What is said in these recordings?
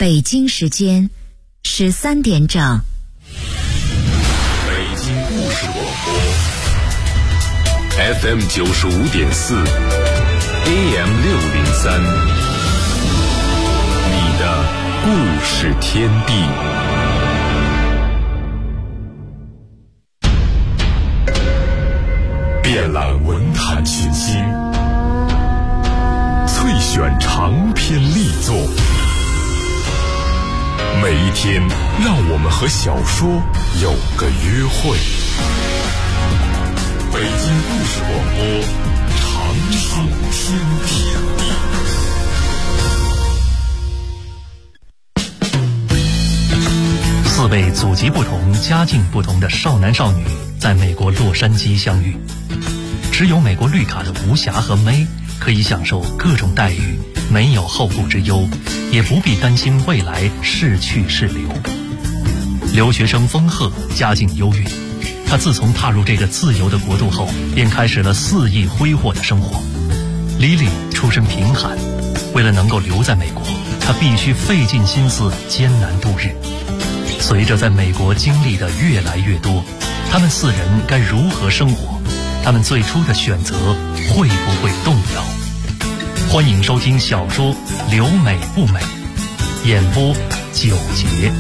北京时间13点整。 北京故事广播 FM 95.4 AM 603，你的故事天地。遍览文坛群星，萃选长篇力作，每一天让我们和小说有个约会。北京故事广播，长长天地。 4位祖籍不同、家境不同的少男少女在美国洛杉矶相遇，持有美国绿卡的吴霞和May可以享受各种待遇，没有后顾之忧，也不必担心未来是去是留。留学生丰赫家境优越，他自从踏入这个自由的国度后，便开始了肆意挥霍的生活。Lily出身贫寒，为了能够留在美国，他必须费尽心思艰难度日。随着在美国经历的越来越多，他们4人该如何生活？他们最初的选择会不会动摇？欢迎收听小说《留美不美》，演播9节。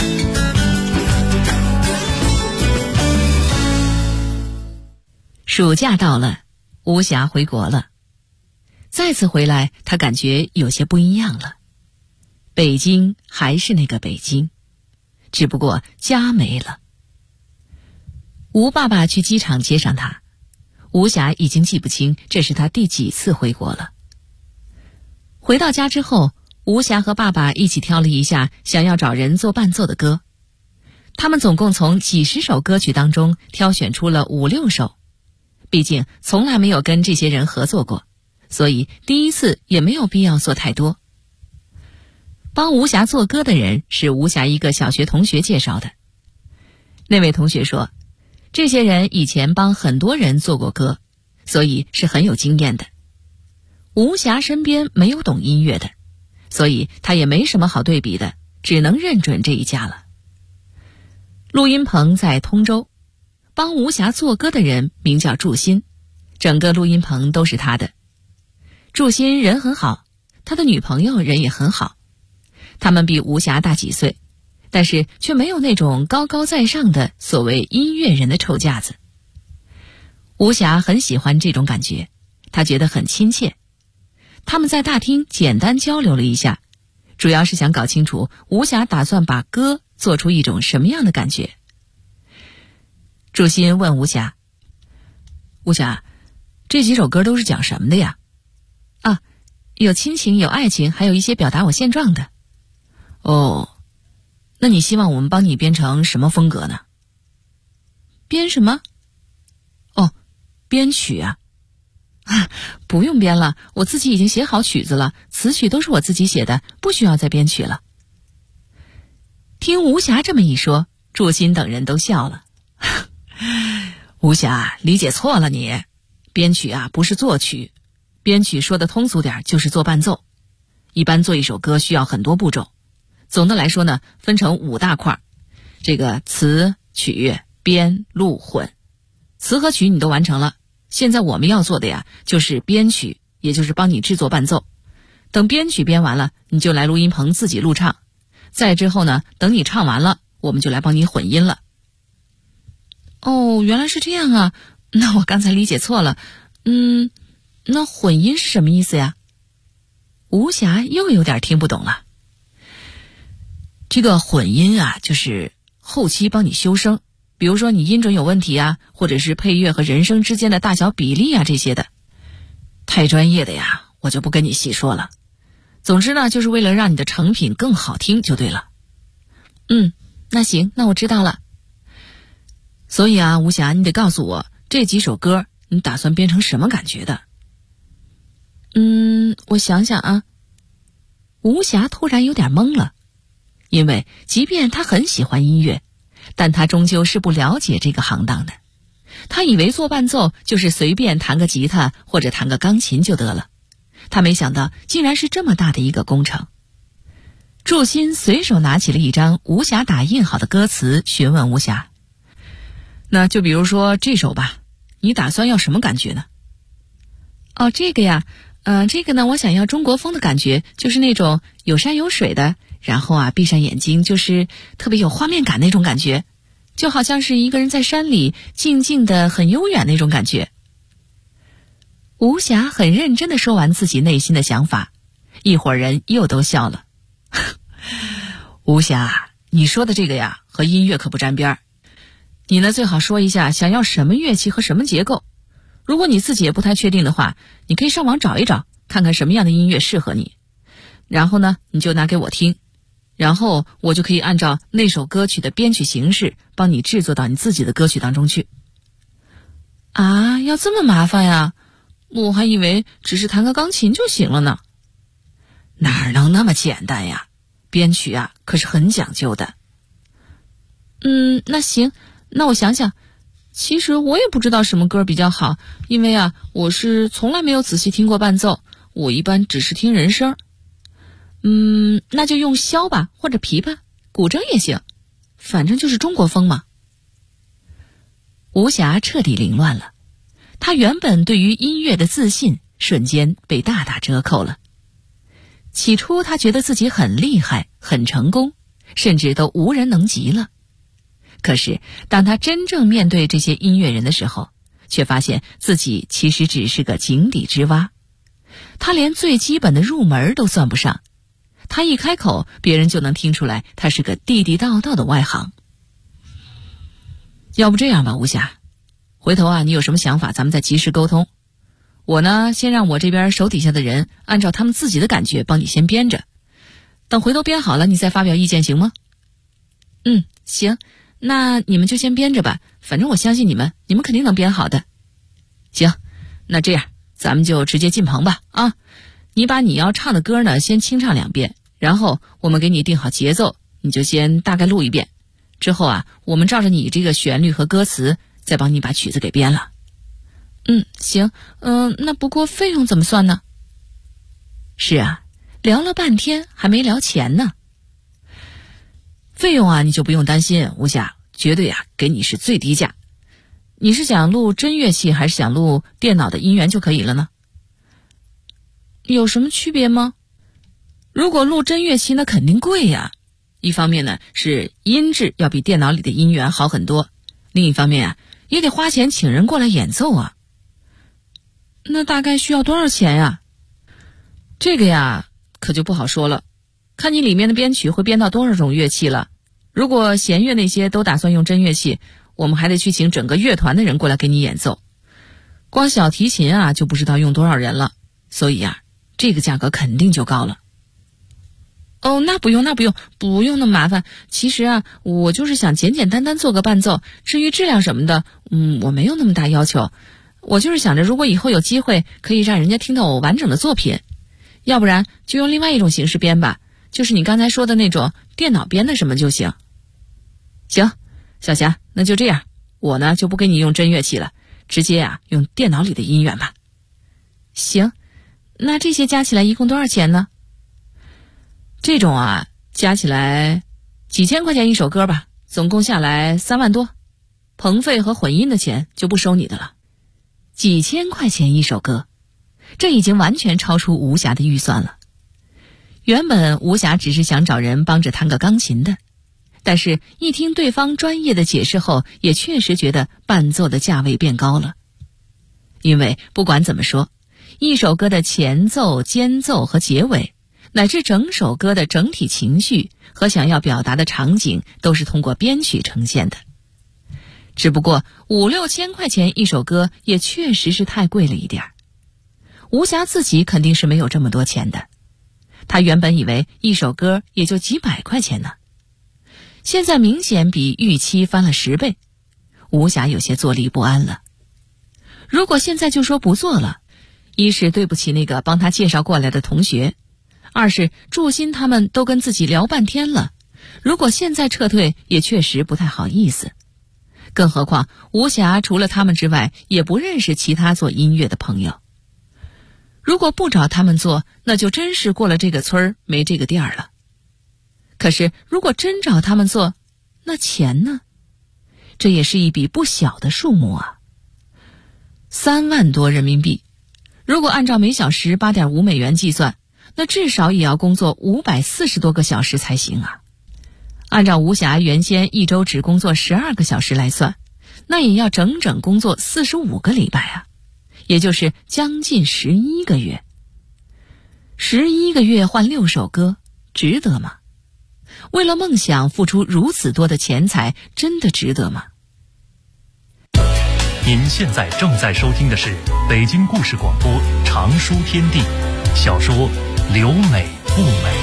暑假到了，吴霞回国了。再次回来，她感觉有些不一样了。北京还是那个北京，只不过家没了。吴爸爸去机场接上她，吴霞已经记不清这是她第几次回国了。回到家之后，吴霞和爸爸一起挑了一下想要找人做伴奏的歌。他们总共从几十首歌曲当中挑选出了5、6首。毕竟从来没有跟这些人合作过，所以第一次也没有必要做太多。帮吴霞做歌的人是吴霞一个小学同学介绍的。那位同学说，这些人以前帮很多人做过歌，所以是很有经验的。吴霞身边没有懂音乐的，所以他也没什么好对比的，只能认准这一家了。录音棚在通州，帮吴霞做歌的人名叫祝新，整个录音棚都是他的。祝新人很好，他的女朋友人也很好，他们比吴霞大几岁，但是却没有那种高高在上的所谓音乐人的臭架子。吴霞很喜欢这种感觉，她觉得很亲切。他们在大厅简单交流了一下，主要是想搞清楚吴霞打算把歌做出一种什么样的感觉。祝新问吴霞，吴霞，这几首歌都是讲什么的呀？啊，有亲情，有爱情，还有一些表达我现状的。哦，那你希望我们帮你编成什么风格呢？编什么？哦，编曲啊。不用编了，我自己已经写好曲子了，词曲都是我自己写的，不需要再编曲了。听吴霞这么一说，祝新等人都笑了。吴霞，理解错了你，编曲啊不是作曲，编曲说的通俗点就是做伴奏。一般做一首歌需要很多步骤，总的来说呢，分成5大块，这个词、曲、编、录、混。词和曲你都完成了，现在我们要做的呀，就是编曲，也就是帮你制作伴奏。等编曲编完了，你就来录音棚自己录唱。再之后呢，等你唱完了，我们就来帮你混音了。哦，原来是这样啊，那我刚才理解错了。那混音是什么意思呀？吴霞又有点听不懂了。这个混音啊，就是后期帮你修声，比如说你音准有问题啊，或者是配乐和人声之间的大小比例啊这些的。太专业的呀，我就不跟你细说了。总之呢，就是为了让你的成品更好听就对了。那行，那我知道了。所以啊，吴霞，你得告诉我这几首歌你打算编成什么感觉的？我想想啊。吴霞突然有点懵了，因为即便她很喜欢音乐，但她终究是不了解这个行当的。她以为做伴奏就是随便弹个吉他或者弹个钢琴就得了，她没想到竟然是这么大的一个工程。 祝新随手拿起了一张吴霞打印好的歌词，询问吴霞：那就比如说这首吧，你打算要什么感觉呢？哦，这个呀，这个呢，我想要中国风的感觉，就是那种有山有水的，然后啊，闭上眼睛就是特别有画面感那种感觉，就好像是一个人在山里静静的很悠远那种感觉。吴霞很认真地说完自己内心的想法，一伙人又都笑了。吴霞，你说的这个呀，和音乐可不沾边儿。你呢，最好说一下想要什么乐器和什么结构。如果你自己也不太确定的话，你可以上网找一找，看看什么样的音乐适合你。然后呢，你就拿给我听，然后我就可以按照那首歌曲的编曲形式，帮你制作到你自己的歌曲当中去。啊，要这么麻烦呀？我还以为只是弹个钢琴就行了呢。哪能那么简单呀？编曲啊，可是很讲究的。那行，那我想想。其实我也不知道什么歌比较好，因为啊，我是从来没有仔细听过伴奏，我一般只是听人声。那就用箫吧，或者琵琶、古筝也行，反正就是中国风嘛。吴霞彻底凌乱了，她原本对于音乐的自信瞬间被大打折扣了。起初她觉得自己很厉害，很成功，甚至都无人能及了。可是当他真正面对这些音乐人的时候，却发现自己其实只是个井底之蛙，他连最基本的入门都算不上，他一开口，别人就能听出来他是个地地道道的外行。要不这样吧，吴霞，回头啊，你有什么想法咱们再及时沟通。我呢，先让我这边手底下的人按照他们自己的感觉帮你先编着，等回头编好了你再发表意见，行吗？行，那你们就先编着吧，反正我相信你们肯定能编好的。行，那这样咱们就直接进棚吧啊！你把你要唱的歌呢先清唱2遍，然后我们给你定好节奏，你就先大概录1遍，之后啊，我们照着你这个旋律和歌词再帮你把曲子给编了。行，那不过费用怎么算呢？是啊，聊了半天还没聊钱呢。费用啊，你就不用担心，吴霞，绝对啊给你是最低价。你是想录真乐器还是想录电脑的音源就可以了呢？有什么区别吗？如果录真乐器那肯定贵呀。一方面呢是音质要比电脑里的音源好很多，另一方面啊也得花钱请人过来演奏啊。那大概需要多少钱呀？这个呀可就不好说了，看你里面的编曲会编到多少种乐器了。如果弦乐那些都打算用真乐器，我们还得去请整个乐团的人过来给你演奏。光小提琴啊就不知道用多少人了，所以啊这个价格肯定就高了。那不用那么麻烦。其实啊我就是想简简单单做个伴奏，至于质量什么的我没有那么大要求。我就是想着如果以后有机会可以让人家听到我完整的作品，要不然就用另外一种形式编吧，就是你刚才说的那种电脑编的什么就行。行，小霞，那就这样，我呢就不给你用真乐器了，直接啊用电脑里的音源吧。行，那这些加起来一共多少钱呢？这种啊加起来几千块钱一首歌吧，总共下来3万多，棚费和混音的钱就不收你的了。几千块钱一首歌，这已经完全超出吴霞的预算了。原本吴霞只是想找人帮着弹个钢琴的，但是一听对方专业的解释后，也确实觉得伴奏的价位变高了。因为不管怎么说，一首歌的前奏、间奏和结尾，乃至整首歌的整体情绪和想要表达的场景，都是通过编曲呈现的。只不过5、6千块钱一首歌也确实是太贵了一点。吴霞自己肯定是没有这么多钱的，她原本以为一首歌也就几百块钱呢，现在明显比预期翻了10倍，吴霞有些坐立不安了。如果现在就说不做了，一是对不起那个帮她介绍过来的同学，二是祝新他们都跟自己聊半天了，如果现在撤退也确实不太好意思。更何况吴霞除了他们之外也不认识其他做音乐的朋友，如果不找他们做，那就真是过了这个村儿没这个店儿了。 可是如果真找他们做，那钱呢？这也是一笔不小的数目啊，3万多人民币。如果按照每小时8.5美元计算，那至少也要工作540多个小时才行啊。按照吴霞原先一周只工作12个小时来算，那也要整整工作45个礼拜啊，也就是将近11个月。11个月换6首歌，值得吗？为了梦想付出如此多的钱财，真的值得吗？ 您现在正在收听的是北京故事广播长书天地小说留美不美。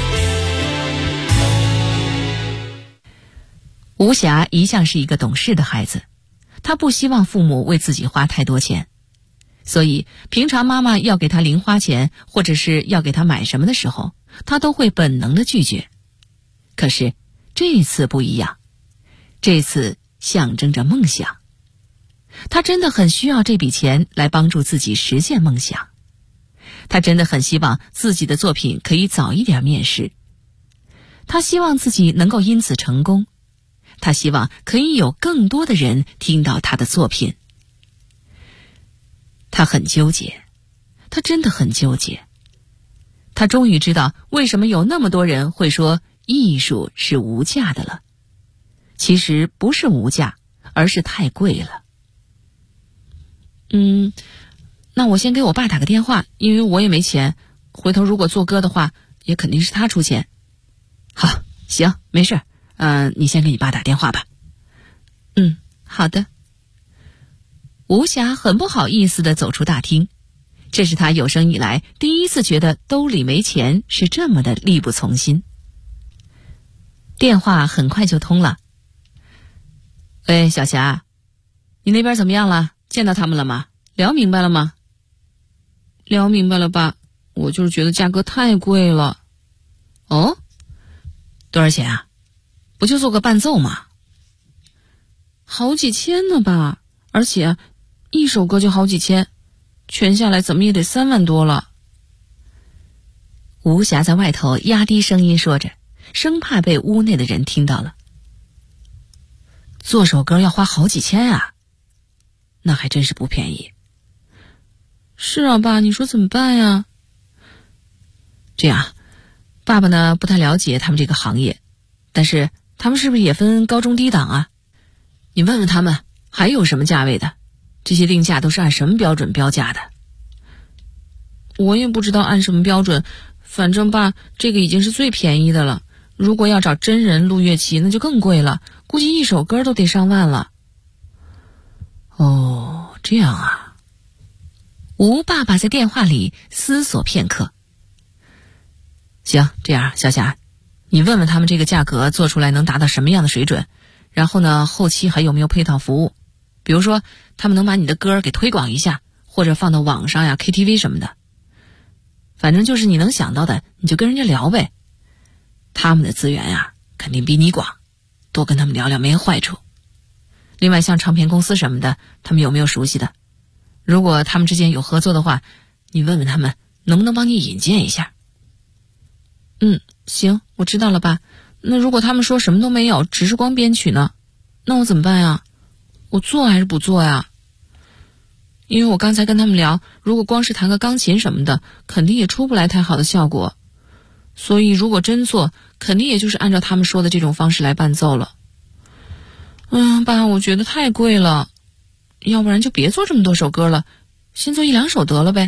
吴霞一向是一个懂事的孩子，她不希望父母为自己花太多钱，所以平常妈妈要给她零花钱或者是要给她买什么的时候，她都会本能的拒绝。可是这次不一样，这次象征着梦想。她真的很需要这笔钱来帮助自己实现梦想。她真的很希望自己的作品可以早一点面世。她希望自己能够因此成功。她希望可以有更多的人听到她的作品。她很纠结，她真的很纠结。她终于知道为什么有那么多人会说艺术是无价的了。其实不是无价，而是太贵了。那我先给我爸打个电话，因为我也没钱，回头如果做歌的话，也肯定是他出钱。好，行，没事，你先给你爸打电话吧。好的。吴霞很不好意思地走出大厅，这是他有生以来第一次觉得兜里没钱是这么的力不从心。电话很快就通了。喂，小霞，你那边怎么样了？见到他们了吗？聊明白了吗？聊明白了吧，我就是觉得价格太贵了。哦，多少钱啊？不就做个伴奏吗？好几千呢吧，而且一首歌就好几千，全下来怎么也得3万多了。吴霞在外头压低声音说着，生怕被屋内的人听到了。做首歌要花好几千啊，那还真是不便宜。是啊，爸，你说怎么办呀？这样，爸爸呢不太了解他们这个行业，但是他们是不是也分高中低档啊？你问问他们还有什么价位的，这些定价都是按什么标准标价的？我也不知道按什么标准，反正爸，这个已经是最便宜的了。如果要找真人录乐器，那就更贵了，估计一首歌都得上万了。哦，这样啊。吴爸爸在电话里思索片刻。行，这样，小霞，你问问他们这个价格做出来能达到什么样的水准，然后呢，后期还有没有配套服务？比如说，他们能把你的歌给推广一下，或者放到网上呀、KTV 什么的。反正就是你能想到的，你就跟人家聊呗。他们的资源呀，肯定比你广，多跟他们聊聊没坏处。另外，像唱片公司什么的，他们有没有熟悉的？如果他们之间有合作的话，你问问他们能不能帮你引荐一下。行，我知道了吧。那如果他们说什么都没有，只是光编曲呢，那我怎么办呀？我做还是不做呀？因为我刚才跟他们聊，如果光是弹个钢琴什么的，肯定也出不来太好的效果。所以如果真做，肯定也就是按照他们说的这种方式来伴奏了。爸，我觉得太贵了，要不然就别做这么多首歌了，先做1-2首得了呗。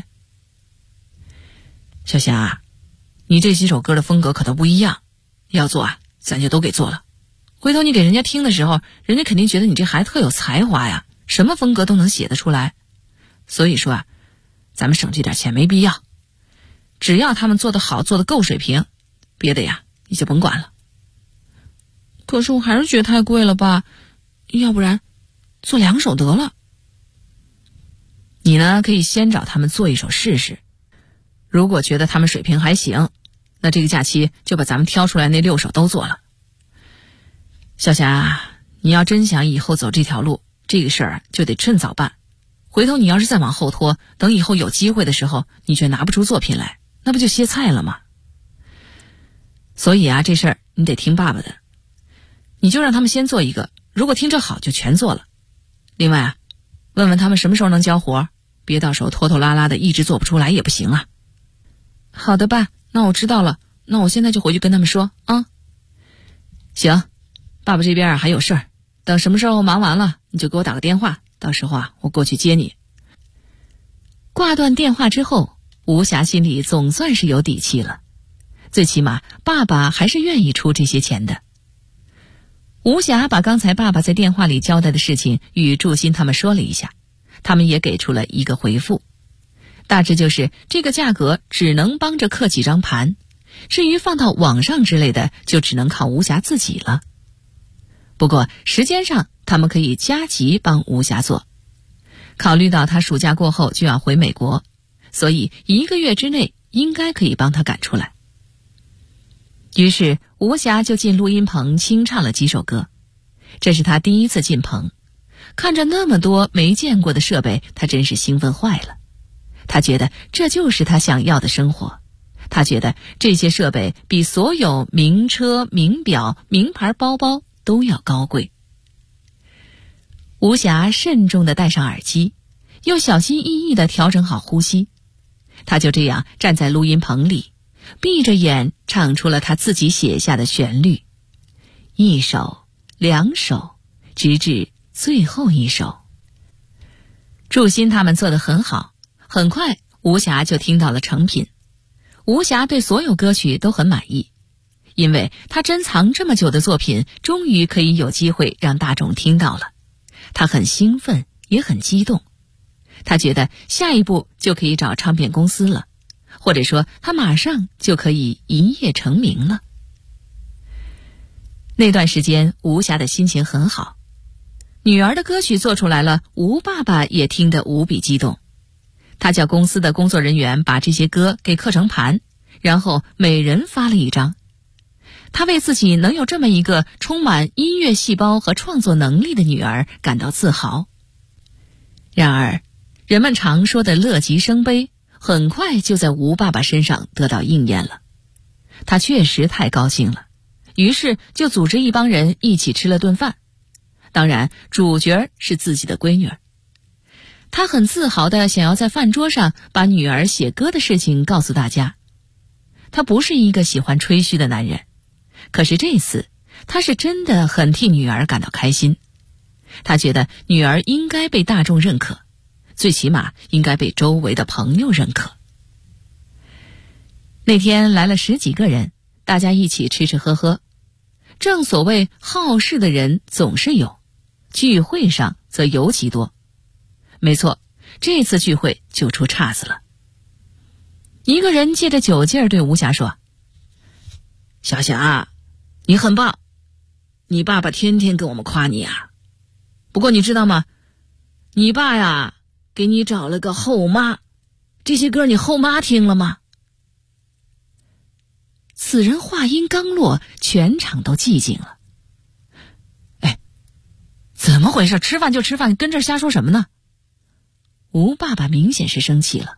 小霞，你这几首歌的风格可都不一样，要做啊，咱就都给做了。回头你给人家听的时候，人家肯定觉得你这孩子特有才华呀，什么风格都能写得出来。所以说啊，咱们省这点钱没必要，只要他们做得好，做得够水平，别的呀你就甭管了。可是我还是觉得太贵了吧，要不然做2首得了。你呢，可以先找他们做一首试试，如果觉得他们水平还行，那这个假期就把咱们挑出来那6首都做了。小霞，你要真想以后走这条路，这个事儿就得趁早办。回头你要是再往后拖，等以后有机会的时候，你却拿不出作品来，那不就歇菜了吗？ 所以啊，这事儿你得听爸爸的，你就让他们先做一个，如果听着好就全做了。另外啊，问问他们什么时候能交活，别到时候拖拖拉拉的一直做不出来也不行啊。好的爸，那我知道了，那我现在就回去跟他们说啊。行，爸爸这边还有事儿，等什么时候忙完了你就给我打个电话，到时候啊我过去接你。挂断电话之后，吴霞心里总算是有底气了，最起码爸爸还是愿意出这些钱的。吴霞把刚才爸爸在电话里交代的事情与祝新他们说了一下，他们也给出了一个回复，大致就是这个价格只能帮着刻几张盘，至于放到网上之类的就只能靠吴霞自己了。不过时间上他们可以加急帮吴霞做，考虑到他暑假过后就要回美国，所以1个月之内应该可以帮他赶出来。于是吴霞就进录音棚清唱了几首歌，这是他第一次进棚，看着那么多没见过的设备，他真是兴奋坏了。他觉得这就是他想要的生活，他觉得这些设备比所有名车、名表、名牌包包都要高贵。吴霞慎重地戴上耳机，又小心翼翼地调整好呼吸，他就这样站在录音棚里，闭着眼唱出了他自己写下的旋律，一首、2首，直至最后一首。祝新他们做得很好，很快吴霞就听到了成品。吴霞对所有歌曲都很满意，因为他珍藏这么久的作品终于可以有机会让大众听到了。他很兴奋，也很激动。他觉得下一步就可以找唱片公司了，或者说他马上就可以一夜成名了。那段时间吴霞的心情很好，女儿的歌曲做出来了，吴爸爸也听得无比激动。他叫公司的工作人员把这些歌给刻成盘，然后每人发了一张。他为自己能有这么一个充满音乐细胞和创作能力的女儿感到自豪。然而人们常说的乐极生悲很快就在吴爸爸身上得到应验了。他确实太高兴了，于是就组织一帮人一起吃了顿饭，当然主角是自己的闺女儿。他很自豪地想要在饭桌上把女儿写歌的事情告诉大家。他不是一个喜欢吹嘘的男人，可是这次他是真的很替女儿感到开心。他觉得女儿应该被大众认可，最起码应该被周围的朋友认可。那天来了10几个人，大家一起吃吃喝喝。正所谓好事的人总是有，聚会上则尤其多。没错，这次聚会就出岔子了。一个人借着酒劲儿对吴霞说：“小霞，你很棒，你爸爸天天跟我们夸你啊。不过你知道吗？你爸呀，给你找了个后妈，这些歌你后妈听了吗？”此人话音刚落，全场都寂静了。哎，怎么回事？吃饭就吃饭，跟这儿瞎说什么呢？吴爸爸明显是生气了。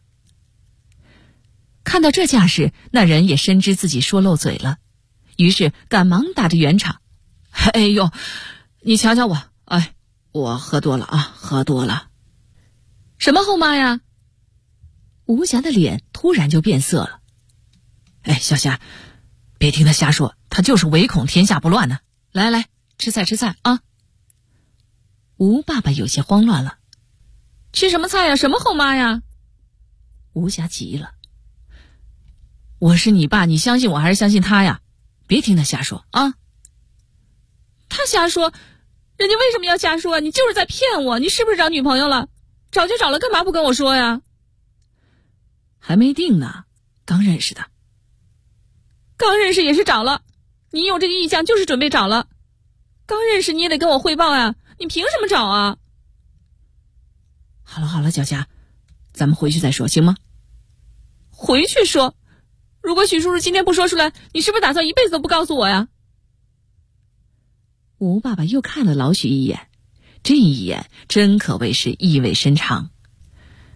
看到这架势，那人也深知自己说漏嘴了，于是赶忙打着圆场：“哎呦，你瞧瞧我，哎，我喝多了啊，喝多了。”什么后妈呀？吴霞的脸突然就变色了。哎，小霞，别听他瞎说，他就是唯恐天下不乱呢。来来，吃菜吃菜啊！吴爸爸有些慌乱了。吃什么菜呀？什么后妈呀？吴霞急了。我是你爸，你相信我还是相信他呀？别听他瞎说啊！他瞎说？人家为什么要瞎说？你就是在骗我！你是不是找女朋友了？找就找了，干嘛不跟我说呀？还没定呢，刚认识的。刚认识也是找了，你有这个意向就是准备找了。刚认识你也得跟我汇报呀，你凭什么找啊？好了好了，小霞，咱们回去再说，行吗？回去说？如果许叔叔今天不说出来，你是不是打算一辈子都不告诉我呀？吴爸爸又看了老许一眼，这一眼真可谓是意味深长。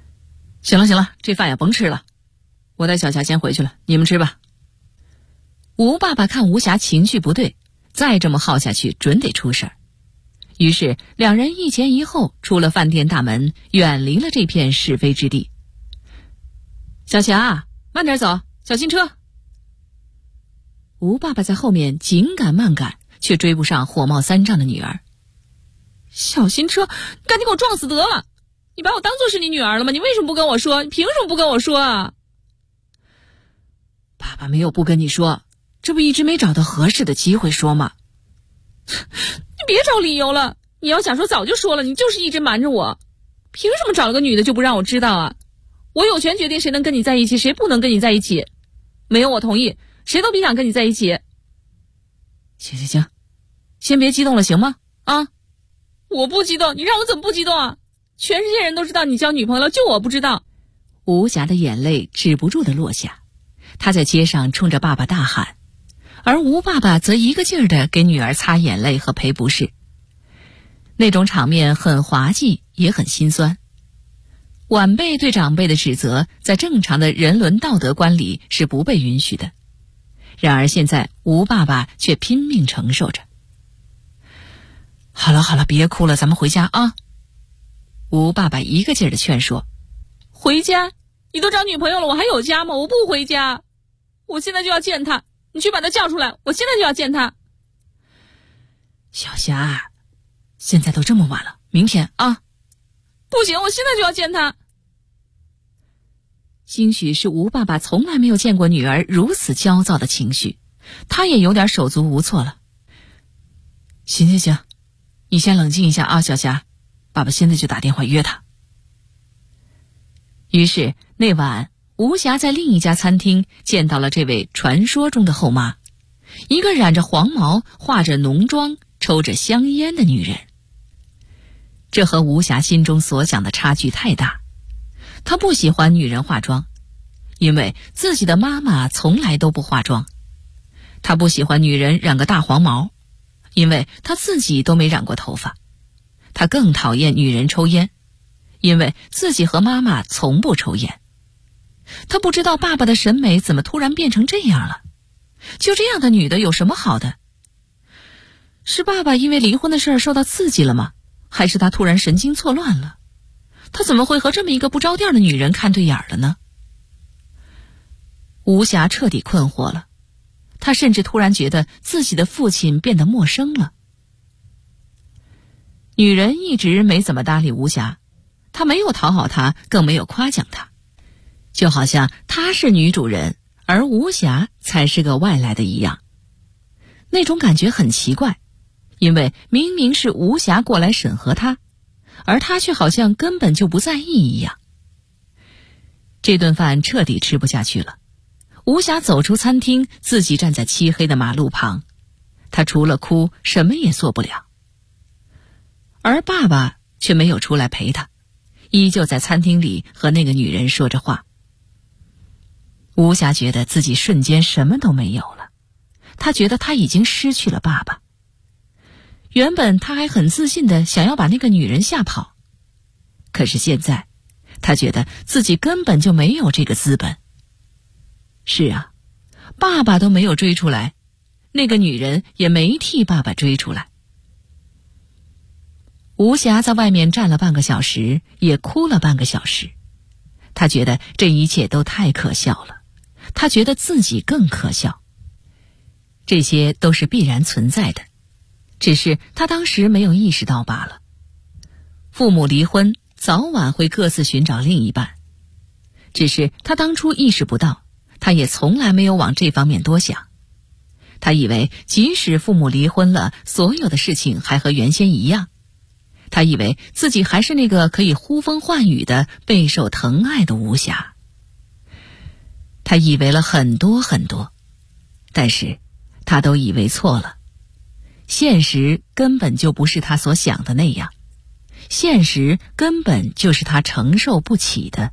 行了行了，这饭也甭吃了，我带小霞先回去了，你们吃吧。 吴爸爸看吴霞情绪不对，再这么耗下去准得出事儿。于是两人一前一后出了饭店大门，远离了这片是非之地。小霞，慢点走，小心车。吴爸爸在后面紧赶慢赶，却追不上火冒三丈的女儿。小心车，赶紧给我撞死得了！你把我当作是你女儿了吗？你为什么不跟我说？你凭什么不跟我说啊？爸爸没有不跟你说，这不一直没找到合适的机会说吗？你别找理由了，你要想说早就说了，你就是一直瞒着我。凭什么找了个女的就不让我知道啊？我有权决定谁能跟你在一起，谁不能跟你在一起。没有我同意，谁都别想跟你在一起。行，先别激动了行吗？啊，我不激动，你让我怎么不激动啊？全世界人都知道你交女朋友了，就我不知道。吴霞的眼泪止不住地落下，她在街上冲着爸爸大喊，而吴爸爸则一个劲儿地给女儿擦眼泪和赔不是。那种场面很滑稽，也很心酸。晚辈对长辈的指责，在正常的人伦道德观里是不被允许的。然而现在吴爸爸却拼命承受着。好了，别哭了，咱们回家啊！吴爸爸一个劲儿地劝说。回家？你都找女朋友了，我还有家吗？我不回家，我现在就要见她，你去把她叫出来，我现在就要见她。小霞，现在都这么晚了，明天啊！不行，我现在就要见她。兴许是吴爸爸从来没有见过女儿如此焦躁的情绪，他也有点手足无措了。行，你先冷静一下啊，小霞，爸爸现在就打电话约她。于是那晚，吴霞在另一家餐厅见到了这位传说中的后妈，一个染着黄毛、化着浓妆、抽着香烟的女人。这和吴霞心中所想的差距太大。她不喜欢女人化妆，因为自己的妈妈从来都不化妆。她不喜欢女人染个大黄毛，因为她自己都没染过头发。她更讨厌女人抽烟，因为自己和妈妈从不抽烟。她不知道爸爸的审美怎么突然变成这样了。就这样的女的有什么好的？是爸爸因为离婚的事儿受到刺激了吗？还是他突然神经错乱了？他怎么会和这么一个不着调的女人看对眼了呢？吴霞彻底困惑了，她甚至突然觉得自己的父亲变得陌生了。女人一直没怎么搭理吴霞，她没有讨好她，更没有夸奖她，就好像她是女主人，而吴霞才是个外来的一样。那种感觉很奇怪，因为明明是吴霞过来审核她，而她却好像根本就不在意一样。这顿饭彻底吃不下去了，吴霞走出餐厅，自己站在漆黑的马路旁，她除了哭什么也做不了。而爸爸却没有出来陪她，依旧在餐厅里和那个女人说着话。吴霞觉得自己瞬间什么都没有了，她觉得她已经失去了爸爸。原本她还很自信地想要把那个女人吓跑，可是现在她觉得自己根本就没有这个资本。是啊，爸爸都没有追出来，那个女人也没替爸爸追出来。吴霞在外面站了半个小时，也哭了半个小时。她觉得这一切都太可笑了，她觉得自己更可笑。这些都是必然存在的，只是她当时没有意识到罢了。父母离婚，早晚会各自寻找另一半，只是她当初意识不到，她也从来没有往这方面多想。她以为即使父母离婚了，所有的事情还和原先一样。她以为自己还是那个可以呼风唤雨的备受疼爱的吴霞。她以为了很多很多，但是她都以为错了。现实根本就不是她所想的那样，现实根本就是她承受不起的。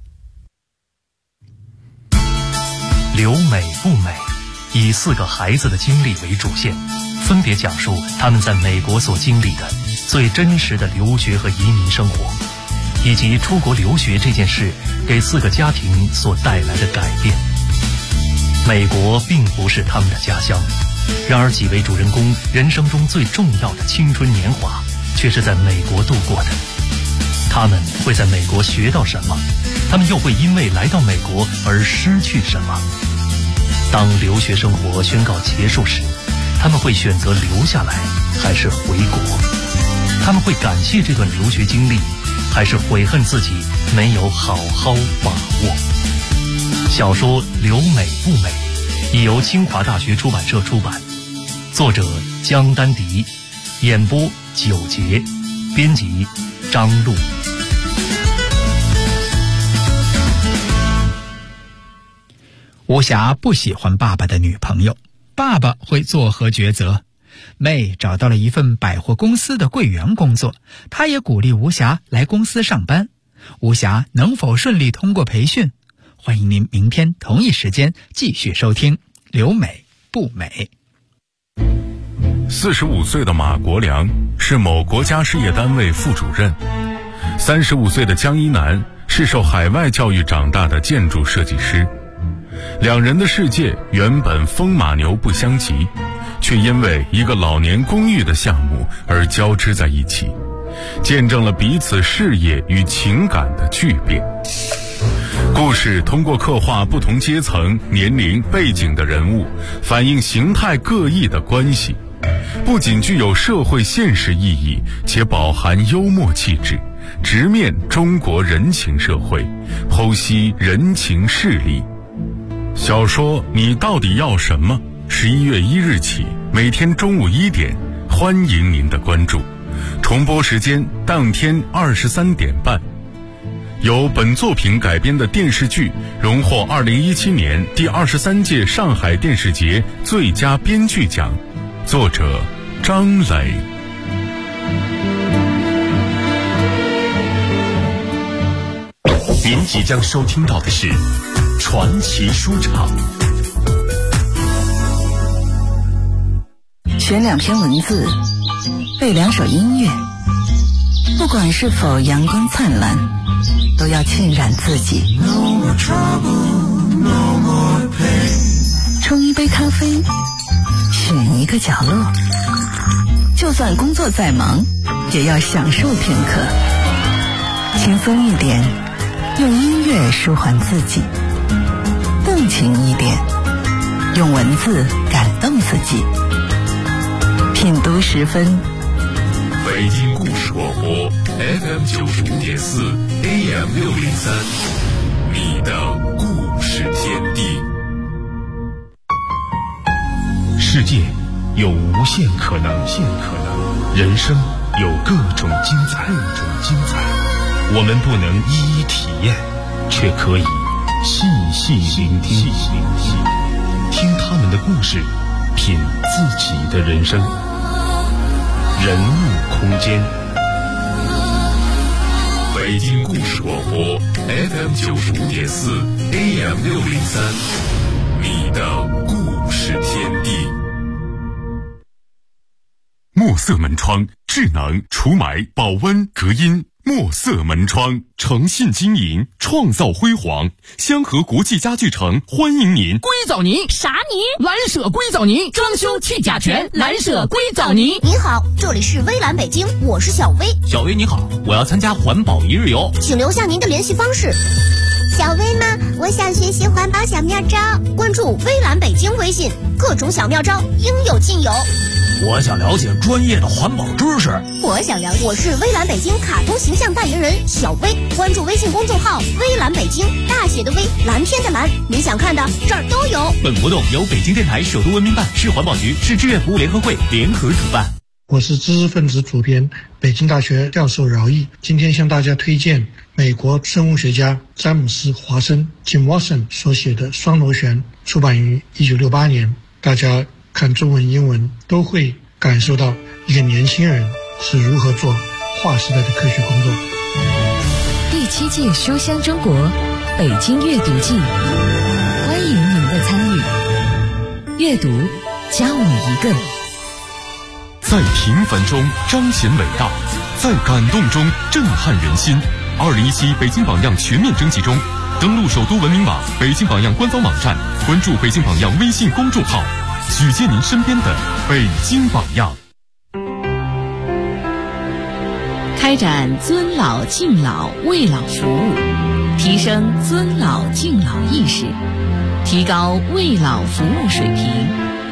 留美不美，以4个孩子的经历为主线，分别讲述他们在美国所经历的最真实的留学和移民生活，以及出国留学这件事给4个家庭所带来的改变。 美国并不是他们的家乡，然而几位主人公人生中最重要的青春年华却是在美国度过的。他们会在美国学到什么？他们又会因为来到美国而失去什么？当留学生活宣告结束时，他们会选择留下来还是回国？他们会感谢这段留学经历，还是悔恨自己没有好好把握？小说《留美不美》已由清华大学出版社出版，作者江丹迪，演播九杰，编辑张璐。 吴霞不喜欢爸爸的女朋友，爸爸会作何抉择？妹找到了一份百货公司的柜员工作，她也鼓励吴霞来公司上班。吴霞能否顺利通过培训？欢迎您明天同一时间继续收听《留美不美》。 45岁的马国良是某国家事业单位副主任，35岁的江一楠是受海外教育长大的建筑设计师。两人的世界原本风马牛不相及，却因为一个老年公寓的项目而交织在一起，见证了彼此事业与情感的巨变。故事通过刻画不同阶层、年龄、背景的人物，反映形态各异的关系，不仅具有社会现实意义，且饱含幽默气质，直面中国人情社会，剖析人情事理。小说《你到底要什么》11月1日起，每天中午1点，欢迎您的关注。重播时间当天23点半。由本作品改编的电视剧荣获2017年第23届上海电视节最佳编剧奖，作者张磊。 您即将收听到的是传奇书场。 选2篇文字，背2首音乐，不管是否阳光灿烂，都要浸染自己。冲一杯咖啡，选一个角落，就算工作再忙，也要享受片刻。轻松一点，用音乐舒缓自己；动情一点，用文字感动自己。品读10分， 北京故事广播 FM 95.4 AM 603，你的故事天地。 世界有无限可能，人生有各种精彩。我们不能一一体验，却可以细细聆听，听他们的故事，品自己的人生。人物空间， 北京故事广播 FM 95.4 AM 603，你的故事天地。墨色门窗，智能除霾、保温、隔音。墨色门窗，诚信经营，创造辉煌。香河国际家具城欢迎您。 硅藻泥啥泥？蓝舍硅藻泥，装修去甲醛，蓝舍硅藻泥。 您好，这里是微蓝北京，我是小薇。 小薇你好，我要参加环保1日游， 请留下您的联系方式。小薇吗？我想学习环保小妙招，关注微蓝北京微信，各种小妙招应有尽有。 我想了解专业的环保知识。 我是微蓝北京卡通形象代言人小薇，关注微信公众号微蓝北京，大写的微，蓝天的蓝，你想看的这儿都有。 本活动由北京电台首都文明办、市环保局、市志愿服务联合会联合主办。 我是知识分子主编，北京大学教授饶毅，今天向大家推荐美国生物学家詹姆斯·华生 Jim Watson 所写的《双螺旋》，出版于1968年。大家看中文、英文都会感受到一个年轻人是如何做划时代的科学工作。 第7届书香中国北京阅读季，欢迎您的参与。阅读，教你一个。 在平凡中彰显伟大，在感动中震撼人心。2017北京榜样全面征集中， 登录首都文明网、北京榜样官方网站，关注北京榜样微信公众号，举荐您身边的北京榜样。 开展尊老敬老为老服务，提升尊老敬老意识，提高为老服务水平。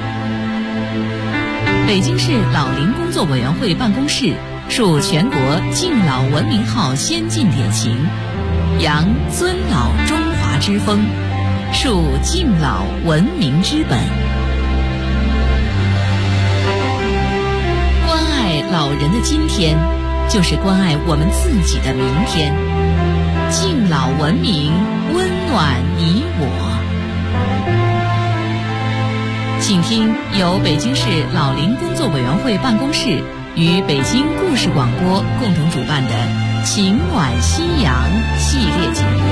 北京市老龄工作委员会办公室树全国敬老文明号先进典型，扬尊老中华之风，树敬老文明之本。关爱老人的今天，就是关爱我们自己的明天。敬老文明，温暖你我。请听由北京市老龄工作委员会办公室与北京故事广播共同主办的《情暖夕阳》系列节目。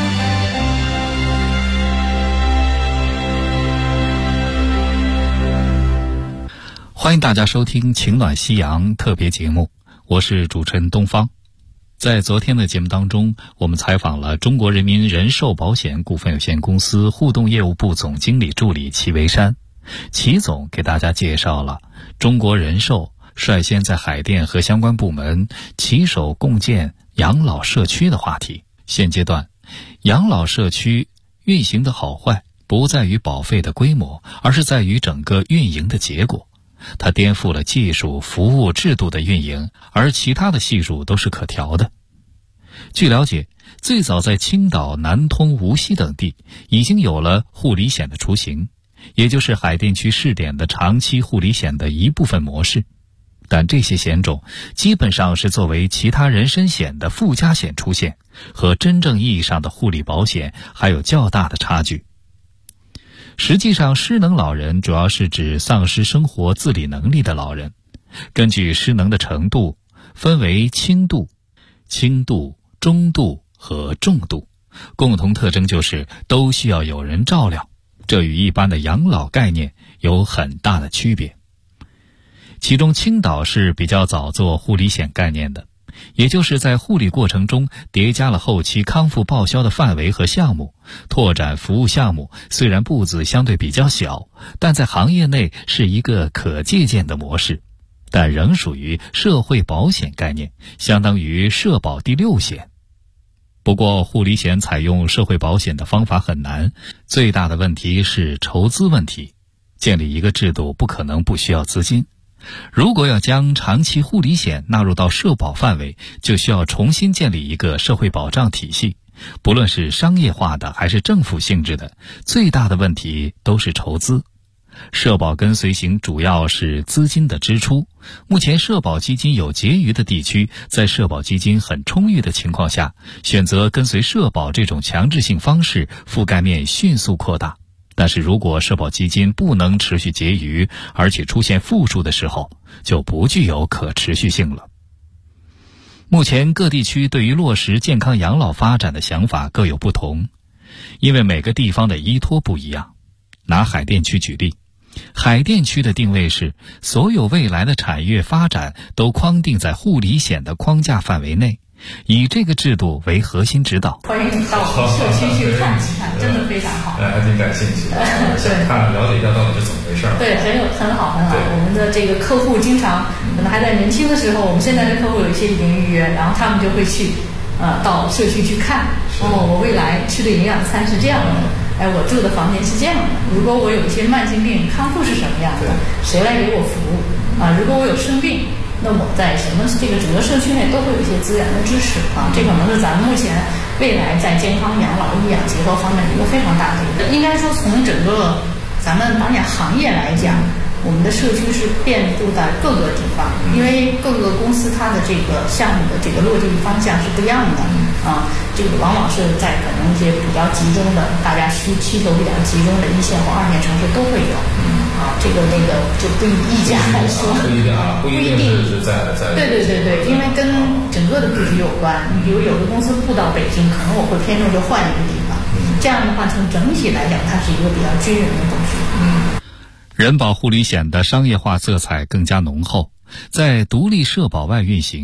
欢迎大家收听《情暖夕阳》特别节目，我是主持人东方。在昨天的节目当中，我们采访了中国人民人寿保险股份有限公司互动业务部总经理助理齐维山。齐总给大家介绍了中国人寿率先在海淀和相关部门齐手共建养老社区的话题。现阶段，养老社区运行的好坏不在于保费的规模，而是在于整个运营的结果。它颠覆了技术、服务、制度的运营，而其他的系数都是可调的。据了解，最早在青岛、南通、无锡等地已经有了护理险的雏形，也就是海淀区试点的长期护理险的一部分模式。但这些险种基本上是作为其他人身险的附加险出现，和真正意义上的护理保险还有较大的差距。实际上，失能老人主要是指丧失生活自理能力的老人，根据失能的程度分为轻度、中度和重度，共同特征就是都需要有人照料，这与一般的养老概念有很大的区别。其中青岛是比较早做护理险概念的，也就是在护理过程中叠加了后期康复报销的范围和项目，拓展服务项目，虽然步子相对比较小，但在行业内是一个可借鉴的模式，但仍属于社会保险概念，相当于社保第6险。不过护理险采用社会保险的方法很难，最大的问题是筹资问题。建立一个制度不可能不需要资金，如果要将长期护理险纳入到社保范围，就需要重新建立一个社会保障体系。不论是商业化的还是政府性质的，最大的问题都是筹资。社保跟随型主要是资金的支出，目前社保基金有结余的地区，在社保基金很充裕的情况下，选择跟随社保这种强制性方式，覆盖面迅速扩大。但是如果社保基金不能持续结余，而且出现负数的时候，就不具有可持续性了。目前各地区对于落实健康养老发展的想法各有不同，因为每个地方的依托不一样。拿海淀区举例，海淀区的定位是所有未来的产业发展都框定在护理险的框架范围内，以这个制度为核心指导。 欢迎你到我们社区去看一看，真的非常好。 还挺感兴趣的，想看了解一下到底是怎么回事。 对，很好。我们的这个客户经常可能还在年轻的时候，我们现在的客户有一些已经预约，然后他们就会去到社区去看。我未来吃的营养餐是这样的。我住的房间是这样的，如果我有一些慢性病康复是什么样的，谁来给我服务如果我有生病，那我在什么这个整个社区内都会有一些资源的支持这可能是咱们目前未来在健康养老医养结合方面一个非常大的应该说从整个咱们保险行业来讲，我们的社区是遍布在各个地方，因为各个公司它的这个项目的这个落地方向是不一样的这个往往是在可能一些比较集中的，大家需求比较集中的1线或2线城市都会有这个那个就不一家来说，不一定是在对，因为跟整个的布局有关。你比如有的公司布到北京，可能我会偏重就换一个地方，这样的话从整体来讲，它是一个比较均匀的布局。 人保护理险的商业化色彩更加浓厚，在独立社保外运行，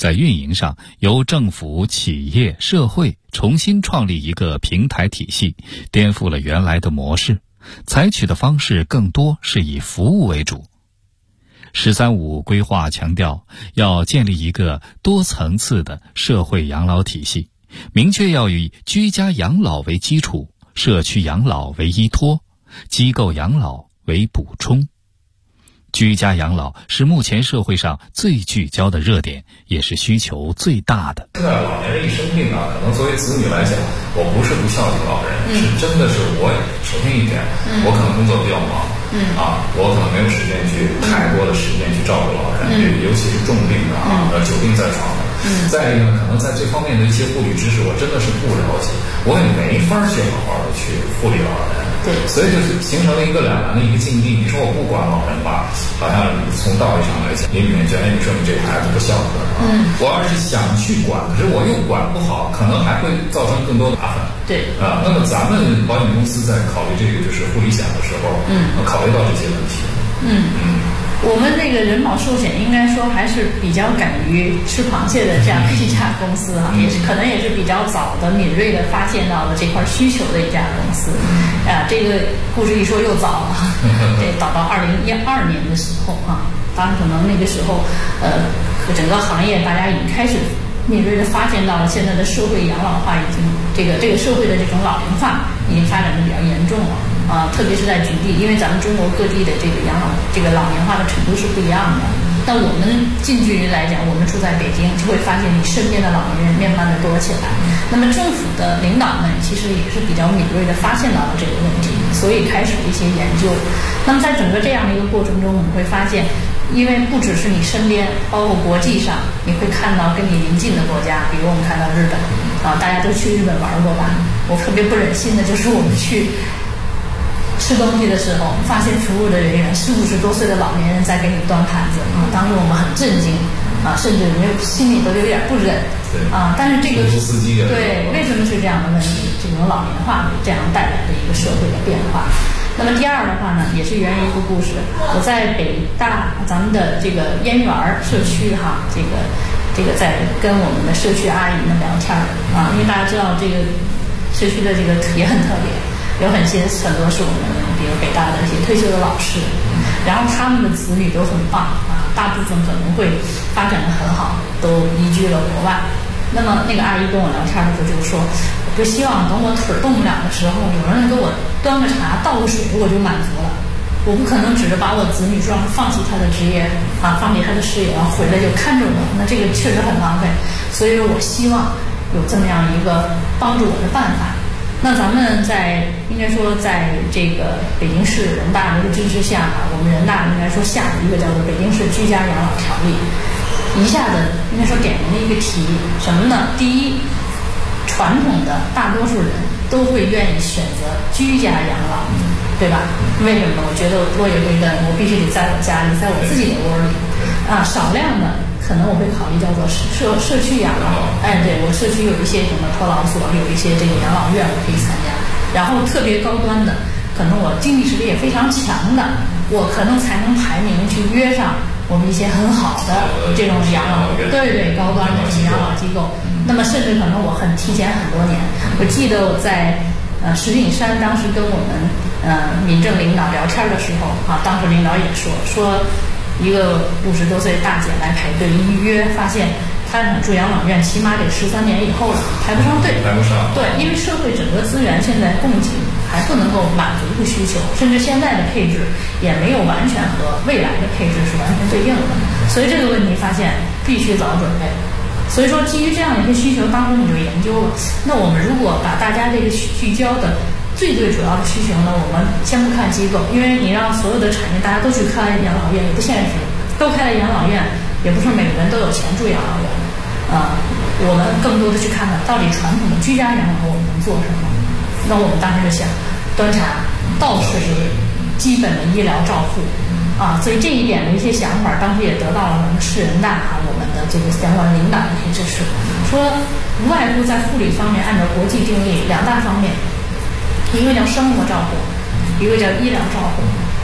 在运营上，由政府、企业、社会重新创立一个平台体系，颠覆了原来的模式，采取的方式更多是以服务为主。“13+5”规划强调要建立一个多层次的社会养老体系，明确要以居家养老为基础，社区养老为依托，机构养老为补充。居家养老是目前社会上最聚焦的热点，也是需求最大的。 现在老年人一生病啊，可能作为子女来讲，我不是不孝敬老人，是真的是我首先一点，我可能工作比较忙，我可能没有时间太多的时间去照顾老人，尤其是重病的久病在床的。再一个呢，可能在这方面的一些护理知识，我真的是不了解，我也没法去好好的去护理老人。对，所以就是形成了一个两难的一个境地。你说我不管老人吧，好像从道理上来讲，邻里面觉得你说你这个孩子不孝顺我要是想去管，可是我又管不好，可能还会造成更多的麻烦。对那么咱们保险公司在考虑这个就是护理险的时候，考虑到这些问题。 我们那个人保寿险应该说还是比较敢于吃螃蟹的这样一家公司也是可能也是比较早的敏锐的发现到了这块需求的一家公司。这个故事一说又早了，得早到2012年的时候当然可能那个时候整个行业大家已经开始敏锐的发现到了现在的社会养老化已经这个社会的这种老龄化已经发展的比较严重了特别是在局地，因为咱们中国各地的这个养老这个老龄化的程度是不一样的。那我们近距离来讲，我们住在北京，就会发现你身边的老年人慢慢的多起来。那么政府的领导们其实也是比较敏锐的发现到了这个问题，所以开始了一些研究。那么在整个这样的一个过程中，我们会发现，因为不只是你身边，包括国际上，你会看到跟你邻近的国家，比如我们看到日本大家都去日本玩过吧？我特别不忍心的就是我们去吃东西的时候，发现服务的人员40-50多岁的老年人在给你端盘子当时我们很震惊甚至心里都有点不忍但是这个对为什么是这样的问题？这种老龄化这样带来的一个社会的变化。那么第二的话呢，也是源于一个故事。我在北大咱们的这个燕园社区这个在跟我们的社区阿姨们聊天因为大家知道这个社区的这个也很特别。有很多是我们比如北大的一些退休的老师，然后他们的子女都很棒大部分可能会发展得很好，都移居了国外。那么那个阿姨跟我聊天的时候就说，我就希望等我腿动不了的时候，有人给我端个茶倒个水，我就满足了。我不可能只是把我子女放弃他的职业放弃他的事业，然后回来就看着我，那这个确实很浪费。所以说我希望有这么样一个帮助我的办法。那咱们应该说在这个北京市人大的一个支持下我们人大应该说下了一个叫做《北京市居家养老条例》，一下子应该说点明了一个题什么呢？第一，传统的大多数人都会愿意选择居家养老，对吧？为什么？我觉得我有一个我必须得在我家里，在我自己的窝里少量的可能我会考虑叫做社区养老。对，我社区有一些什么托老所，有一些这个养老院我可以参加。然后特别高端的，可能我经济实力也非常强的，我可能才能排名去约上我们一些很好的这种养老，对高端的养老机构。那么甚至可能我很提前很多年，我记得我在石景山当时跟我们民政领导聊天的时候当时领导也说一个50多岁大姐来排队预约，发现她想住养老院起码得13年以后了，排不上队。对，因为社会整个资源现在供给还不能够满足这个需求，甚至现在的配置也没有完全和未来的配置是完全对应的，所以这个问题发现必须早准备。所以说基于这样的一个需求，当时你就研究了，那我们如果把大家这个聚焦的最主要的需求呢，我们先不看机构，因为你让所有的产业大家都去开养老院也不现实，都开了养老院也不是每个人都有钱住养老院我们更多的去看看到底传统的居家养老我们能做什么。那我们当时就想端茶倒水基本的医疗照护所以这一点的一些想法当时也得到了我们市人大我们的这个相关领导的一些支持，说无外乎在护理方面按照国际定义2大方面，一个叫生活照护，一个叫医疗照护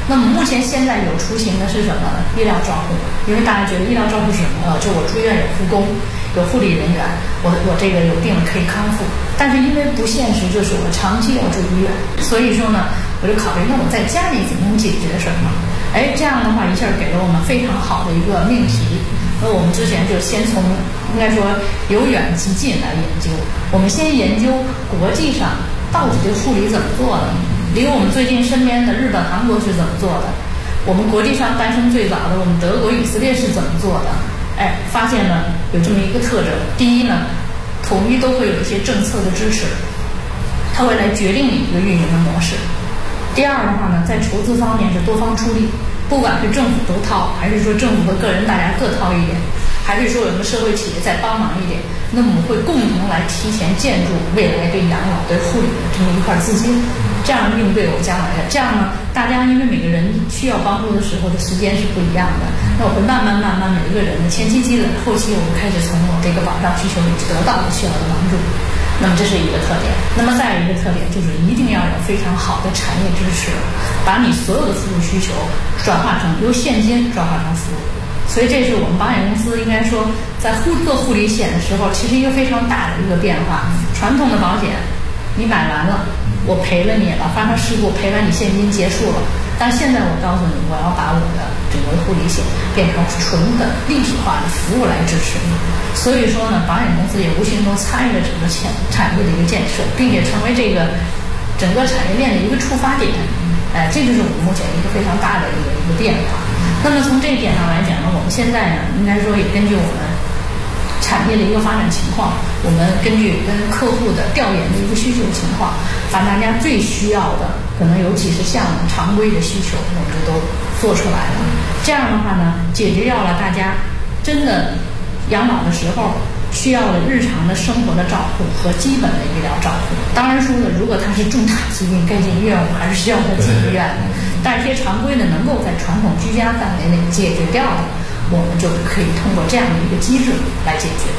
那么目前现在有雏形的是什么呢？医疗照护，因为大家觉得医疗照护是什么？就我住院有护工，有护理人员，我这个有病了可以康复。但是因为不现实，就是我长期要住医院，所以说呢，我就考虑那我在家里怎么能解决什么？这样的话一下给了我们非常好的一个命题。那我们之前就先从应该说由远及近来研究，我们先研究国际上到底这个护理怎么做的。离我们最近身边的日本、韩国是怎么做的？我们国际上诞生最早的我们德国、以色列是怎么做的？发现呢有这么一个特征：第一呢，统一都会有一些政策的支持，它会来决定你一个运营的模式。第二的话呢，在筹资方面是多方出力，不管是政府都掏，还是说政府和个人大家各掏一点，还是说有个社会企业再帮忙一点，那么我们会共同来提前建筑未来对养老、对护理的这么一块资金，这样应对我将来的。这样呢，大家因为每个人需要帮助的时候的时间是不一样的，那我会慢慢每一个人的前期积累，后期我们开始从我这个保障需求里得到需要的帮助。那么这是一个特点。那么再有一个特点就是一定要有非常好的产业支持，把你所有的服务需求转化成由现金转化成服务。所以这是我们保险公司应该说在做护理险的时候，其实一个非常大的一个变化。传统的保险，你买完了，我赔了你了，发生事故赔完你现金结束了。但现在我告诉你，我要把我的整个护理险变成纯的立体化的服务来支持你。所以说呢，保险公司也无形中参与了整个产业的一个建设，并且成为这个整个产业链的一个触发点。这就是我们目前一个非常大的一个变化。那么从这一点上来讲呢，我们现在呢，应该说也根据我们产业的一个发展情况，我们根据跟客户的调研的一个需求情况，把大家最需要的可能有几十项常规的需求，我们就都做出来了。这样的话呢，解决掉了大家真的养老的时候需要的日常的生活的照护和基本的医疗照护。当然说呢，如果他是重大疾病该进医院，我们还是需要他进医院的。但是这些常规的能够在传统居家范围内解决掉的，我们就可以通过这样的一个机制来解决。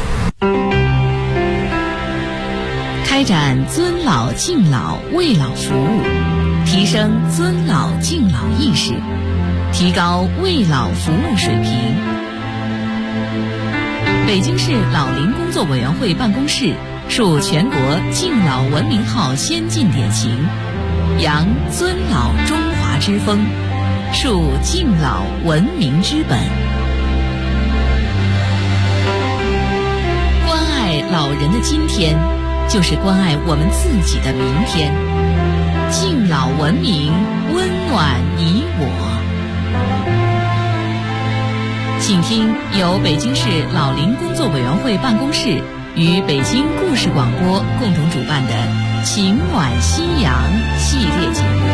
开展尊老敬老为老服务，提升尊老敬老意识，提高为老服务水平。北京市老龄工作委员会办公室树全国敬老文明号先进典型，扬尊老中华之风，树敬老文明之本。关爱老人的今天，就是关爱我们自己的明天。敬老文明，温暖你我。请听由北京市老龄工作委员会办公室与北京故事广播共同主办的《情暖夕阳》系列节目。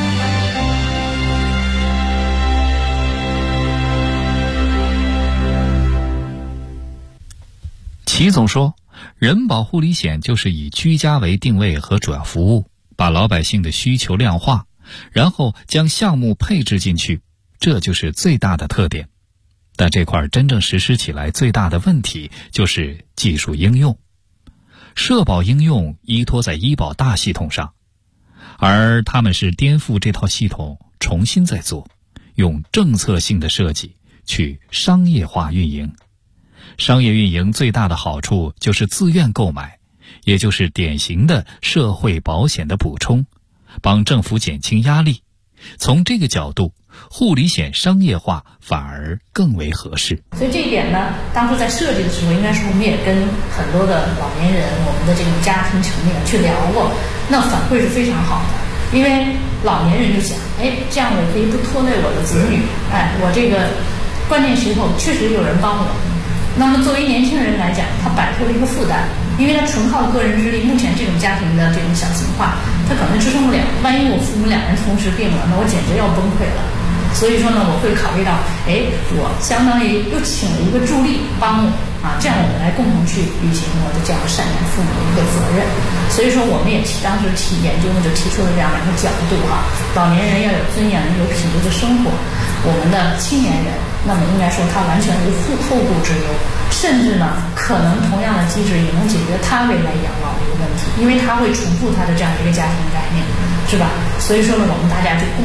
齐总说，人保护理险就是以居家为定位和主要服务，把老百姓的需求量化，然后将项目配置进去，这就是最大的特点。但这块真正实施起来最大的问题就是技术应用。社保应用依托在医保大系统上，而他们是颠覆这套系统，重新再做，用政策性的设计去商业化运营。商业运营最大的好处就是自愿购买，也就是典型的社会保险的补充，帮政府减轻压力。从这个角度，护理险商业化反而更为合适。 所以这一点呢，当初在设计的时候，应该说我们也跟很多的老年人，我们的这种家庭成员去聊过，那反馈是非常好的。因为老年人就想，这样我可以不拖累我的子女，我这个关键时候确实有人帮我。那么作为年轻人来讲，他摆脱了一个负担，因为他纯靠个人之力，目前这种家庭的这种小型化，他可能支撑不了。万一我父母两人同时病了，那我简直要崩溃了。所以说呢，我会考虑到，我相当于又请了一个助力帮我这样我们来共同去履行我的这样赡养父母的一个责任。所以说，我们也当时研究呢，就提出了这样两个角度老年人要有尊严、有品质的生活，我们的青年人，那么应该说他完全无后顾之忧，甚至呢，可能同样的机制也能解决他未来养老的一个问题，因为他会重复他的这样一个家庭概念，是吧？所以说呢，我们大家就共同可能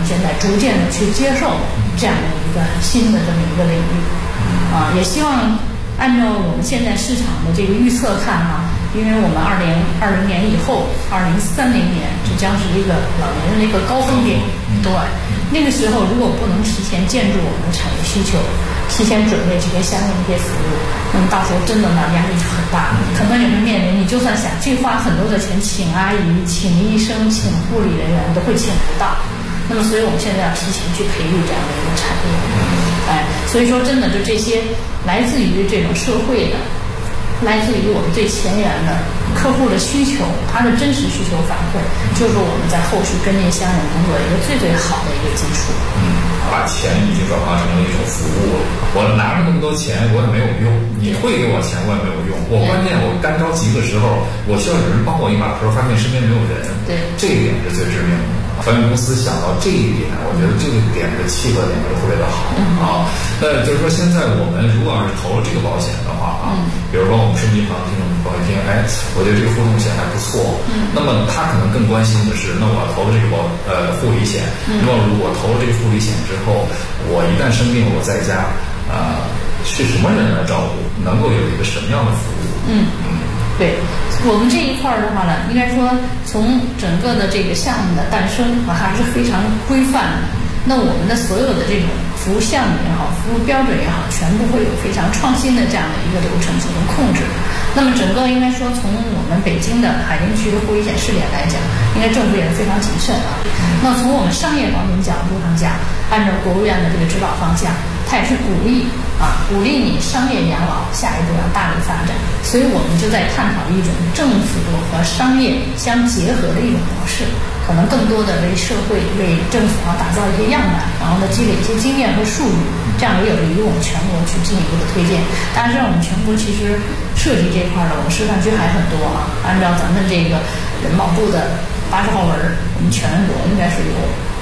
现在逐渐的去接受这样的一个新的这么一个领域，也希望按照我们现在市场的这个预测看因为我们2020年以后，2030年这将是一个老年人的一个高峰点，对，那个时候如果不能提前建筑我们的产业需求，提前准备这些相应的一些服务，那么到时候真的呢压力就很大，可能你会面临你就算想去花很多的钱请阿姨、请医生、请护理人员都会请不到。那么所以我们现在要提前去培育这样的一个产业，所以说真的就这些来自于这种社会的，来自于我们最前沿的客户的需求，他的真实需求反馈，就是我们在后续跟进相应工作一个最好的一个基础。 把钱已经转化成了一种服务了。我拿着那么多钱，我也没有用。你会给我钱，我也没有用。我关键我干着急的时候，我需要有人帮我一把的时候，发现身边没有人。 对， 这一点是最致命的。保险公司想到这一点，我觉得这个点的契合点就特别的好那就是说，现在我们如果要是投了这个保险的话比如说我们身边朋友听众朋友听，我觉得这个互动险还不错。那么他可能更关心的是，那我要投了这个护理险，那么如果投了这个护理险之后，我一旦生病，我在家是什么人来照顾，能够有一个什么样的服务？ 对，我们这一块的话呢，应该说从整个的这个项目的诞生还是非常规范的。那我们的所有的这种服务项目也好，服务标准也好，全部会有非常创新的这样的一个流程进行控制。那么整个应该说，从我们北京的海淀区的护理险试点来讲，应该政府也是非常谨慎那从我们商业方面角度上讲，按照国务院的这个指导方向，它也是鼓励你商业养老下一步要大力发展。所以我们就在探讨一种政府和商业相结合的一种模式，可能更多的为社会、为政府打造一些样板，然后呢积累一些经验和术语，这样也有利于我们全国去进一步的推荐。大家知道我们全国其实设计这一块的，我们示范区还很多按照咱们这个人保部的80号文，我们全国应该是有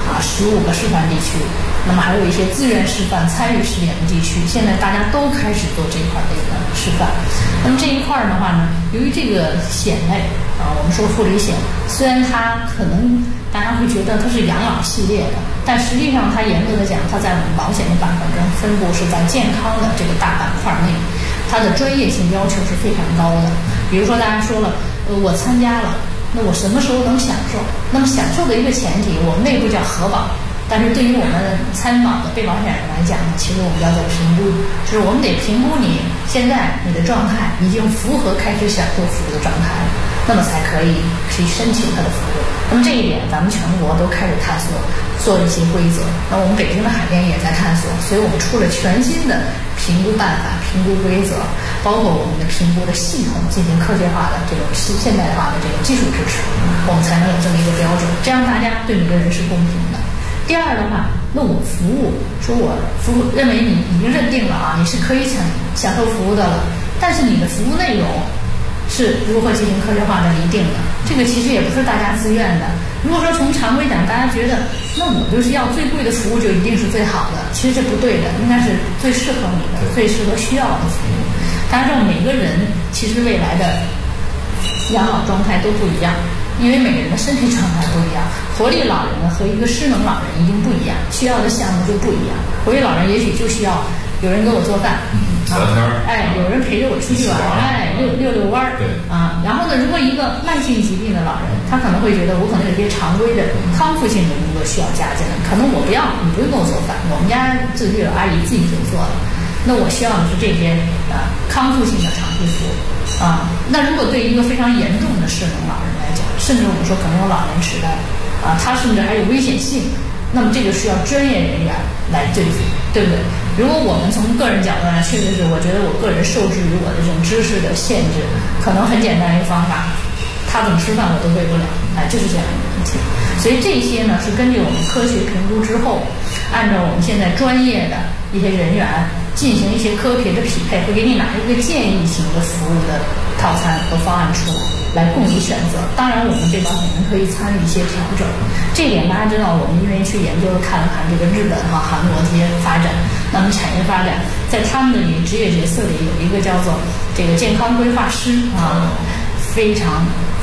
15个示范地区，那么还有一些自愿示范参与试点的地区，现在大家都开始做这一块的一个示范。那么这一块的话呢，由于这个险类我们说护理险，虽然它可能大家会觉得它是养老系列的，但实际上它严格的讲，它在我们保险的板块中分布是在健康的这个大板块内，它的专业性要求是非常高的。比如说大家说了我参加了，那我什么时候能享受？那么享受的一个前提，我们内部叫核保，但是对于我们参保的被保险人来讲呢，其实我们叫做评估，就是我们得评估你现在你的状态已经符合开始享受服务的状态了，那么才可以去申请它的服务。那么这一点咱们全国都开始探索，做一些规则。那我们北京的海淀也在探索，所以我们出了全新的评估办法、评估规则，包括我们的评估的系统进行科学化的这种现代化的这种技术支持，我们才能有这么一个标准，这样大家对每个人是公平的。第二的话，那我服务，说我服务认为你已经认定了你是可以享受服务的了，但是你的服务内容是如何进行科学化的厘定的，这个其实也不是大家自愿的。如果说从常规讲，大家觉得那我就是要最贵的服务就一定是最好的，其实这不对的，应该是最适合你的、最适合需要的服务。大家知道每个人其实未来的养老状态都不一样，因为每个人的身体状态不一样，活力老人和一个失能老人一定不一样，需要的项目就不一样。活力老人也许就需要有人给我做饭，有人陪着我出去玩，遛弯儿，然后呢，如果一个慢性疾病的老人，他可能会觉得我可能有些常规的康复性的工作需要加进来，可能我不要，你不用给我做饭，我们家自律的阿姨自己就做了。那我需要的是这些康复性的长期服务那如果对一个非常严重的失能老人来讲，甚至我们说可能有老年痴呆他甚至还有危险性，那么这个需要专业人员来对付，对不对？如果我们从个人角度上，确实是我觉得我个人受制于我的这种知识的限制，可能很简单一个方法，他怎么吃饭我都喂不了，就是这样一个问题。所以这些呢是根据我们科学评估之后，按照我们现在专业的一些人员进行一些科学的匹配，会给你拿一个建议型的服务的套餐和方案出来供你选择。当然我们这保险人可以参与一些调整，这一点大家知道，我们因为去研究看了看这个日本韩国这些发展，那么产业发展在他们的职业角色里有一个叫做这个健康规划师非常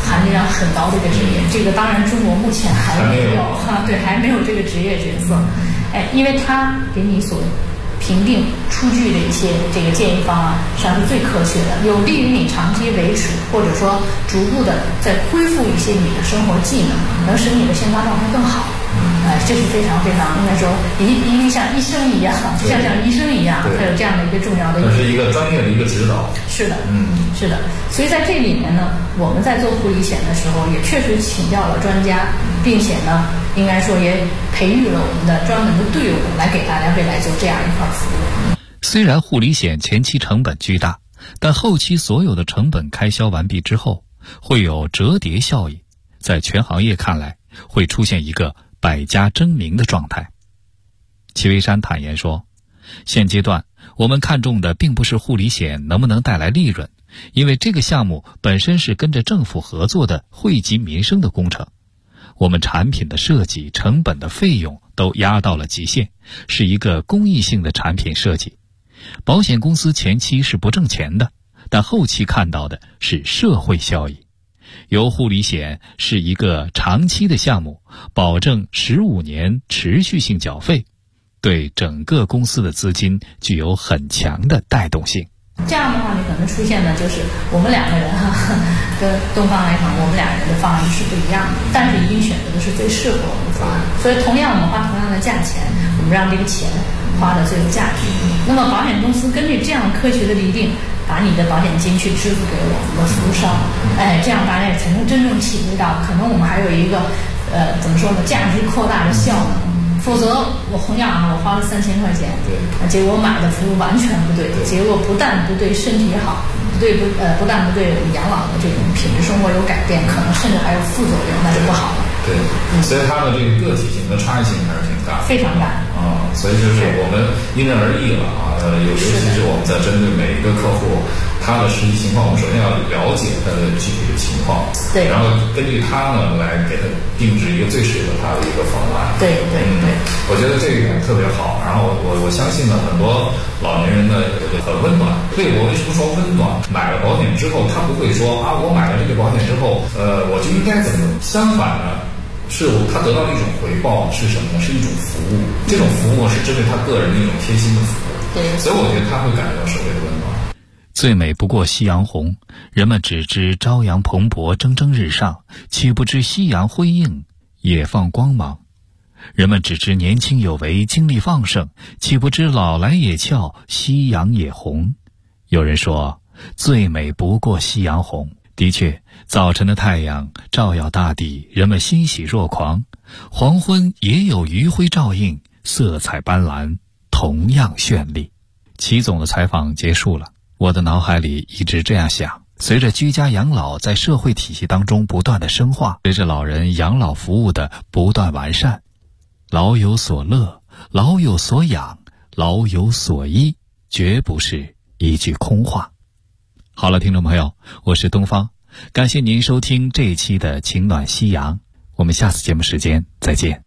含金量很高的一个职业。这个当然中国目前还没有对，还没有这个职业角色。因为他给你所评定出具的一些这个建议方案，实际上是最科学的，有利于你长期维持，或者说逐步的再恢复一些你的生活技能，能使你的健康状态更好。这是非常非常应该说因为像医生一样，就像医生一样，它有这样的一个重要的。 这是一个专业的一个指导。 是的，是的。所以在这里面呢，我们在做护理险的时候，也确实请教了专家，并且呢，应该说也培育了我们的专门的队伍，来给大家未来做这样一块服务。 虽然护理险前期成本巨大，但后期所有的成本开销完毕之后，会有折叠效应，在全行业看来，会出现一个百家争鸣的状态。齐维山坦言说，现阶段我们看重的并不是护理险能不能带来利润，因为这个项目本身是跟着政府合作的惠及民生的工程，我们产品的设计成本的费用都压到了极限，是一个公益性的产品设计。保险公司前期是不挣钱的，但后期看到的是社会效益。由护理险是一个长期的项目，保证15年持续性缴费，对整个公司的资金具有很强的带动性。 这样的话，你可能出现的就是我们两个人跟东方来讲，我们两个人的方案是不一样的，但是一定选择的是最适合我们的方案。所以同样我们花同样的价钱，我们让这个钱花的最有价值。那么保险公司根据这样科学的厘定，把你的保险金去支付给我们的服务商，这样大家也才能真正体会到，可能我们还有一个怎么说呢，价值扩大的效能。否则我同样我花了3000块钱，结果我买的服务完全不对，结果不但不对身体好，不但不对养老的这种品质生活有改变，可能甚至还有副作用，那就不好了。 对，所以它的这个个体性和差异性还是挺大的， 非常大所以就是我们因人而异了尤其是我们在针对每一个客户他的实际情况，我们首先要了解他的具体的情况， 对， 然后根据他呢来给他定制一个最适合他的一个方案。 对， 我觉得这一点特别好。然后我相信呢，很多老年人呢很温暖。对，我为什么说温暖？买了保险之后，他不会说我买了这个保险之后，我就应该怎么？相反呢？是他得到的一种回报是什么呢？是一种服务，这种服务是针对他个人的一种贴心的服务。 对， 所以我觉得他会感觉到社会的温暖。 最美不过夕阳红，人们只知朝阳蓬勃蒸蒸日上，岂不知夕阳辉映也放光芒。人们只知年轻有为，精力旺盛，岂不知老来也俏，夕阳也红。有人说，最美不过夕阳红。的确，早晨的太阳照耀大地，人们欣喜若狂；黄昏也有余晖照映，色彩斑斓，同样绚丽。齐总的采访结束了，我的脑海里一直这样想：随着居家养老在社会体系当中不断的深化，随着老人养老服务的不断完善，老有所乐，老有所养，老有所依，绝不是一句空话。好了，听众朋友，我是东方，感谢您收听这一期的情暖夕阳，我们下次节目时间再见。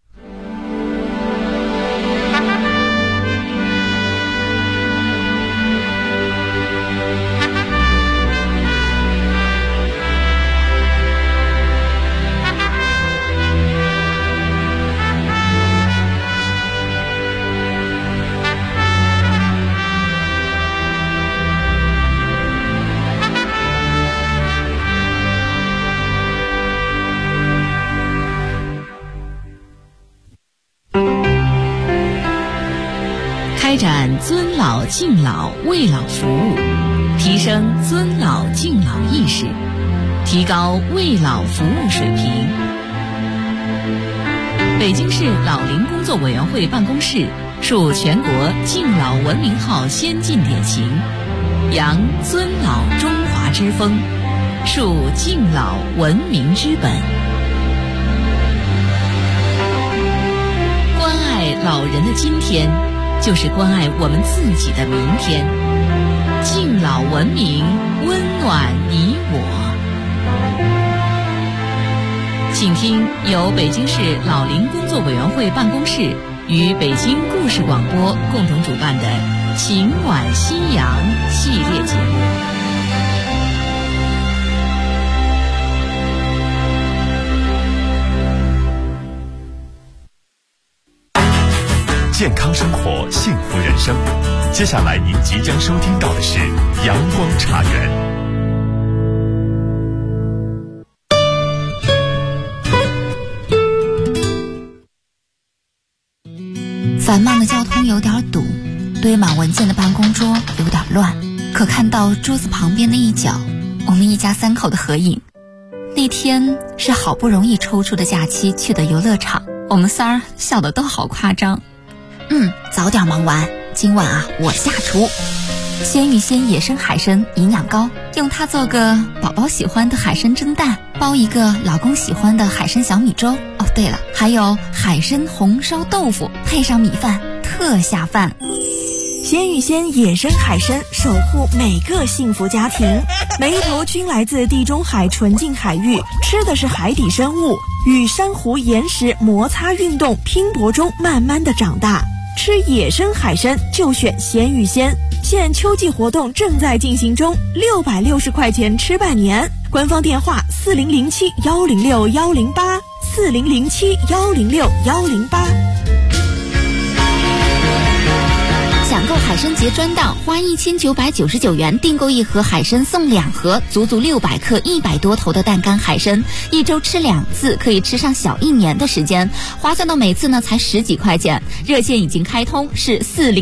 开展尊老敬老慰老服务，提升尊老敬老意识，提高慰老服务水平。北京市老龄工作委员会办公室树全国敬老文明号先进典型，扬尊老中华之风，树敬老文明之本。关爱老人的今天，就是关爱我们自己的明天。敬老文明，温暖你我。请听由北京市老龄工作委员会办公室与北京故事广播共同主办的《情暖夕阳》系列节目。 健康生活，幸福人生。接下来您即将收听到的是阳光茶园。 繁忙的交通有点堵，堆满文件的办公桌有点乱，可看到桌子旁边的一角，我们一家3口的合影。那天是好不容易抽出的假期去的游乐场，我们仨儿笑得都好夸张。早点忙完，今晚啊我下厨。鲜芋仙野生海参营养高，用它做个宝宝喜欢的海参蒸蛋，包一个老公喜欢的海参小米粥。哦，对了，还有海参红烧豆腐，配上米饭，特下饭。 鲜芋仙野生海参守护每个幸福家庭，每一头均来自地中海纯净海域，吃的是海底生物，与珊瑚岩石摩擦运动拼搏中慢慢的长大。吃野生海参就选鲜芋仙，现秋季活动正在进行中，660块钱吃半年。官方电话4007106108，4007106108。 抢购海参节专档，花1999元订购1盒海参送2盒，足足600克100多头的淡干海参，1周吃2次，可以吃上小1年的时间，划算到每次呢才10几块钱。热线已经开通，是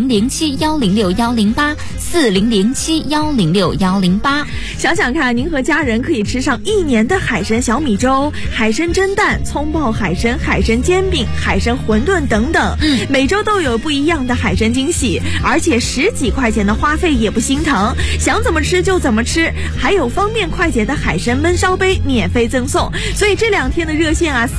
4007106108，4007106108。 想想看，您和家人可以吃上1年的海参小米粥、海参蒸蛋、葱爆海参、海参煎饼、海参馄饨等等，每周都有不一样的海参惊喜。而且10几块钱的花费也不心疼，想怎么吃就怎么吃，还有方便快捷的海参焖烧杯免费赠送。所以这2天的热线啊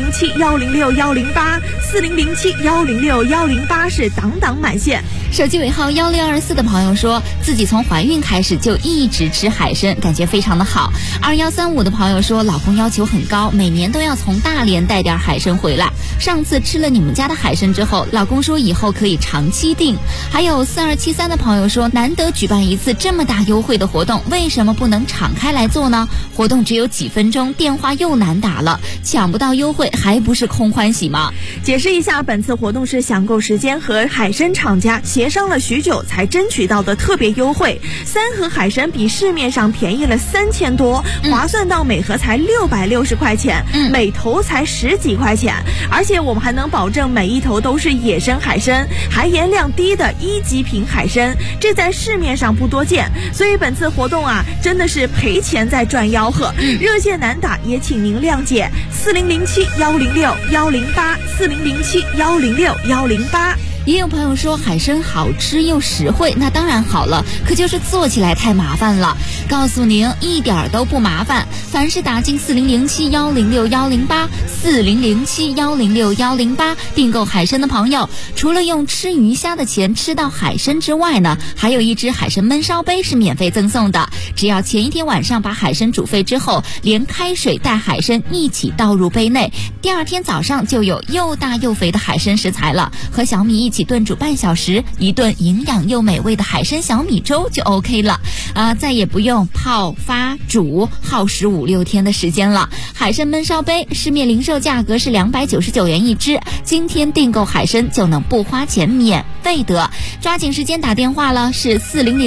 ，4007106108，4007106108是档档满线。 手机尾号1624的朋友说，自己从怀孕开始就一直吃海参，感觉非常的好。2135的朋友说，老公要求很高，每年都要从大连带点海参回来。上次吃了你们家的海参之后，老公说以后可以长期订。还有4273的朋友说，难得举办一次这么大优惠的活动，为什么不能敞开来做呢？活动只有几分钟，电话又难打了，抢不到优惠还不是空欢喜吗？ 解释一下，本次活动是抢购时间和海参厂家协商了许久才争取到的特别优惠，3盒海参比市面上便宜了3000多，划算到每盒才660块钱，每头才10几块钱，而且我们还能保证每一头都是野生海参，含盐量低的1级品海参，这在市面上不多见，所以本次活动啊，真的是赔钱在赚吆喝。热线难打，也请您谅解，4007106108，4007106108。 也有朋友说海参好吃又实惠，那当然好了，可就是做起来太麻烦了。告诉您，一点都不麻烦，凡是打进4007106108，4007106108订购海参的朋友，除了用吃鱼虾的钱吃到海参之外呢，还有1只海参焖烧杯是免费赠送的。只要前一天晚上把海参煮沸之后，连开水带海参一起倒入杯内，第2天早上就有又大又肥的海参食材了，和小米一起炖煮半小时，一顿营养又美味的海参小米粥就 OK 了再也不用泡发煮耗时5、6天的时间了。海参焖烧杯市面零售价格是299元1只，今天订购海参就能不花钱免费得，抓紧时间打电话了，是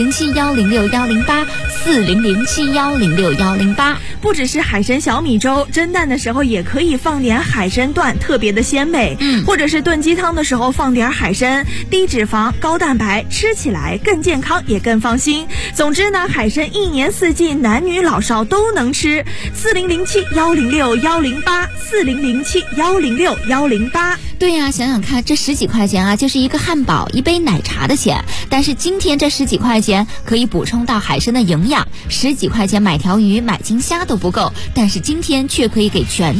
4007106108，4007106108。 不只是海参小米粥，蒸蛋的时候也可以放点海参段，特别的鲜美。或者是炖鸡汤的时候放点海参，低脂肪高蛋白，吃起来更健康也更放心。总之呢，海参1年4季男女老少都能吃。4007106108，4007106108。 对呀，想想看，这10几块钱啊，就是一个汉堡、1杯奶茶的钱。但是今天这10几块钱可以补充到海参的营养，10几块钱买条鱼、买斤虾都不够，但是今天却可以给全